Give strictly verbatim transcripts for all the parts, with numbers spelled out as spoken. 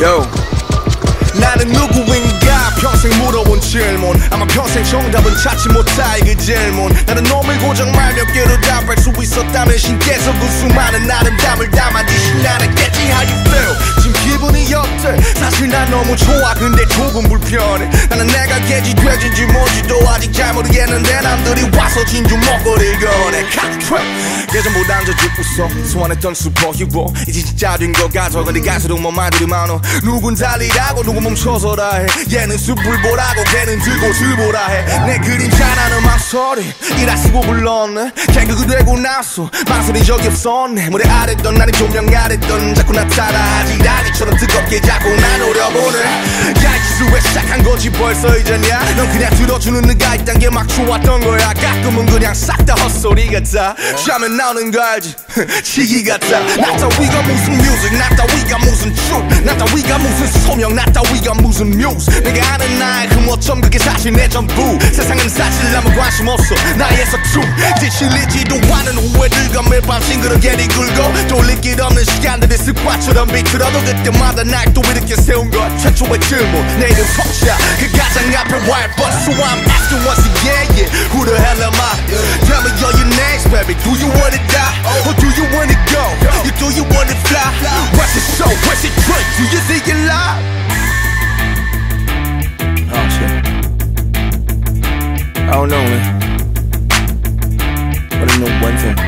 Yo. 나는 누구인가 평생 물어본 질문 아마 평생 정답은 찾지 못할 그 질문 나는 놈을 고정 말 몇 개로 답할 수 있었다면 신께서 그 수많은 아름다움을 담아주신 나랬겠지 How you feel? 지금 기분이 어때? 사실 난 너무 좋아 근데 조금 불편해 나는 내가 개지 돼지인지 뭔지도 아직 잘 모르겠는데 남들이 와서 진주 먹거리를 꺼내 예전보다 앉아주고 웃어 소원했던 슈퍼히로 이제 진짜 된 것 같아 근데 갈수록 뭐 말들이 많어 누군 달리라고 누군 멈춰서라 해 얘는 숲을 보라고 걔는 들고 들보라 해 내 그림자라는 막소리 이라 쓰고 불렀네 개그가 되고 나서 망설인 적이 없었네 무대 아래던 나는 조명 아래던 자꾸 나타나 지라기처럼 뜨겁게 자꾸 날 노려보네 야 이 짓을 왜 시작한 거지 벌써 이제냐 넌 그냥 들어주는 네가 있단 게 막 좋았던 거야 가끔은 그냥 싹 다 헛소리 같아 쉬면 나오는 거 알지 치기 같아 나 따위가 무슨 뮤직 나 따위가 무슨 춤 나 따위가 무슨 소명 나 따위가 무슨 뮤즈 내가 아는 나의 그 뭐점 그게 사실 내 전부 세상은 사실 아무 관심 없어 나의 서춤 지실리지도 않은 후회들과 매일 밤 싱그럽게 뒤굴고 돌릴 길 없는 시간들이 습관처럼 비틀어도 그때마다 날 또 이렇게 세운 것 최초의 질문 내 이름 석자 그 가장 앞에 wild but so I'm asking once again yeah who the hell am I tell me all your names baby do you wanna die or do you wanna go you do you wanna fly what's it show what's it drink do you think you lie oh shit I don't know man but I know one thing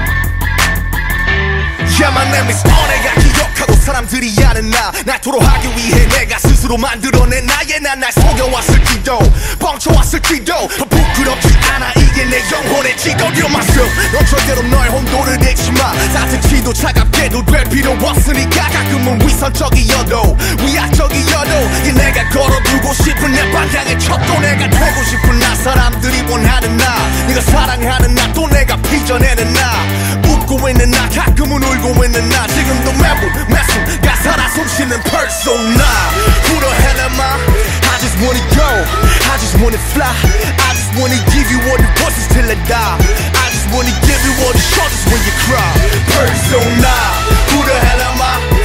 yeah my name is on 내가 기억하고 사람들이 아는 나 날 토로하기 위해 내가 스스로 만들어낸 나의 난 날 속여왔을지도 뻥쳐왔을지도 부끄럽지 않아 이게 내 영혼의 지도 You're myself 넌 절대로 너의 혼돈을 내지마 따뜻히도 차갑게도 될 필요 없으니까 가끔은 위선적이어도 위약적이어도 이 내가 걸어두고 싶은 내 방향의 척도 내가 되고 싶은 나 사람들이 원하는 나 네가 사랑하는 나 또 내가 빚어내는 나 웃고 있는 나 가끔은 울고 있는 나 지금도 매분 매순 가사라 숨쉬는 persona Who the hell am I? I just wanna go I just wanna fly I just wanna give you all the voices till I die I just wanna give you all the shoulders when you cry Persona Who the hell am I?